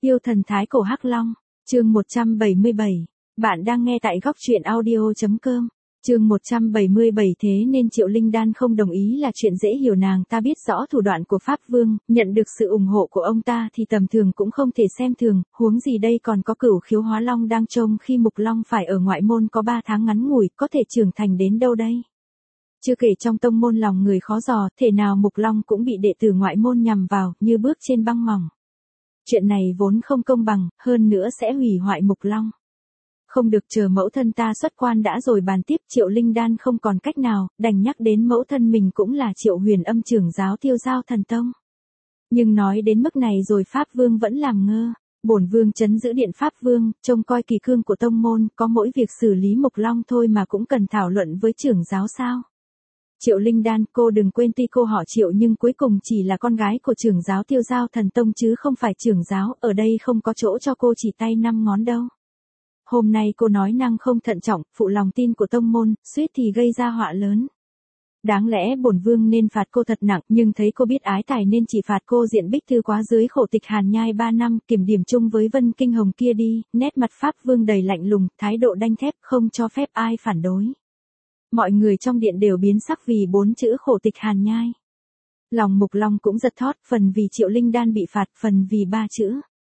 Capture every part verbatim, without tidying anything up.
Tiêu thần thái cổ Hắc Long, chương một trăm bảy mươi bảy. Bạn đang nghe tại góc truyện audio chấm com. Chương một trăm bảy mươi bảy. Thế nên Triệu Linh Đan không đồng ý là chuyện dễ hiểu, nàng ta biết rõ thủ đoạn của Pháp Vương, nhận được sự ủng hộ của ông ta thì tầm thường cũng không thể xem thường, huống gì đây còn có Cửu Khiếu Hóa Long đang trông khi Mục Long phải ở ngoại môn có ba tháng ngắn ngủi, có thể trưởng thành đến đâu đây. Chưa kể trong tông môn lòng người khó dò, thể nào Mục Long cũng bị đệ tử ngoại môn nhằm vào, như bước trên băng mỏng. Chuyện này vốn không công bằng, hơn nữa sẽ hủy hoại Mục Long. Không được, chờ mẫu thân ta xuất quan đã rồi bàn tiếp. Triệu Linh Đan không còn cách nào, đành nhắc đến mẫu thân mình cũng là Triệu Huyền Âm trưởng giáo Tiêu Giao Thần Tông. Nhưng nói đến mức này rồi Pháp Vương vẫn làm ngơ. Bổn vương trấn giữ điện Pháp Vương, trông coi kỳ cương của tông môn, có mỗi việc xử lý Mục Long thôi mà cũng cần thảo luận với trưởng giáo sao? Triệu Linh Đan, cô đừng quên tuy cô họ Triệu nhưng cuối cùng chỉ là con gái của trưởng giáo Tiêu Giao Thần Tông chứ không phải trưởng giáo, ở đây không có chỗ cho cô chỉ tay năm ngón đâu. Hôm nay cô nói năng không thận trọng, phụ lòng tin của tông môn, suýt thì gây ra họa lớn. Đáng lẽ bổn vương nên phạt cô thật nặng, nhưng thấy cô biết ái tài nên chỉ phạt cô diện bích thư quá dưới khổ tịch hàn nhai ba năm, kiểm điểm chung với Vân Kinh Hồng kia đi. Nét mặt Pháp Vương đầy lạnh lùng, thái độ đanh thép, không cho phép ai phản đối. Mọi người trong điện đều biến sắc vì bốn chữ khổ tịch hàn nhai. Lòng Mục Long cũng giật thót, phần vì Triệu Linh Đan bị phạt, phần vì ba chữ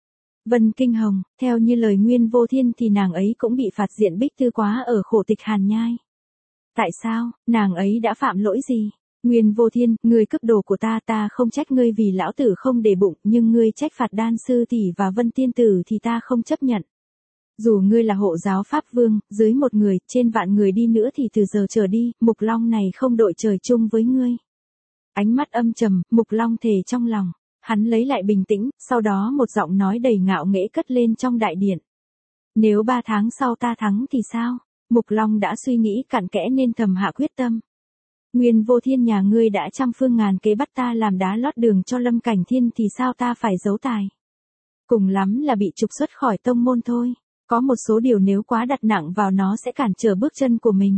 Vân Kinh Hồng. Theo như lời Nguyên Vô Thiên thì nàng ấy cũng bị phạt diện bích thư quá ở khổ tịch hàn nhai. Tại sao, nàng ấy đã phạm lỗi gì? Nguyên Vô Thiên, ngươi cướp đồ của ta, ta không trách ngươi vì lão tử không để bụng, nhưng ngươi trách phạt Đan sư tỷ và Vân tiên tử thì ta không chấp nhận. Dù ngươi là hộ giáo Pháp Vương, dưới một người, trên vạn người đi nữa thì từ giờ trở đi, Mục Long này không đội trời chung với ngươi. Ánh mắt âm trầm, Mục Long thề trong lòng. Hắn lấy lại bình tĩnh, sau đó một giọng nói đầy ngạo nghễ cất lên trong đại điện. Nếu ba tháng sau ta thắng thì sao? Mục Long đã suy nghĩ cặn kẽ nên thầm hạ quyết tâm. Nguyên Vô Thiên, nhà ngươi đã trăm phương ngàn kế bắt ta làm đá lót đường cho Lâm Cảnh Thiên thì sao ta phải giấu tài? Cùng lắm là bị trục xuất khỏi tông môn thôi. Có một số điều nếu quá đặt nặng vào nó sẽ cản trở bước chân của mình.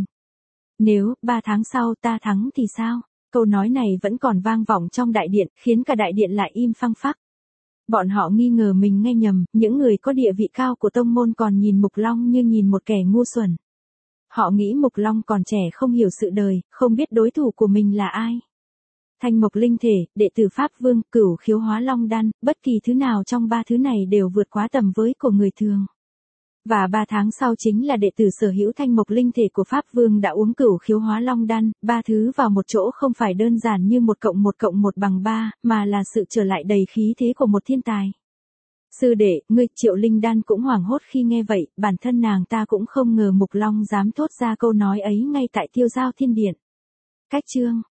Nếu ba tháng sau ta thắng thì sao? Câu nói này vẫn còn vang vọng trong đại điện, khiến cả đại điện lại im phăng phắc. Bọn họ nghi ngờ mình nghe nhầm, những người có địa vị cao của tông môn còn nhìn Mục Long như nhìn một kẻ ngu xuẩn. Họ nghĩ Mục Long còn trẻ không hiểu sự đời, không biết đối thủ của mình là ai. Thanh Mộc Linh Thể, đệ tử Pháp Vương, Cửu Khiếu Hóa Long Đan, bất kỳ thứ nào trong ba thứ này đều vượt quá tầm với của người thường. Và ba tháng sau chính là đệ tử sở hữu Thanh Mộc Linh Thể của Pháp Vương đã uống Cửu Khiếu Hóa Long Đan, ba thứ vào một chỗ không phải đơn giản như một cộng một cộng một bằng ba, mà là sự trở lại đầy khí thế của một thiên tài. Sư đệ, ngươi, Triệu Linh Đan cũng hoảng hốt khi nghe vậy, bản thân nàng ta cũng không ngờ Mục Long dám thốt ra câu nói ấy ngay tại Tiêu Giao Thiên Điện. Cách chương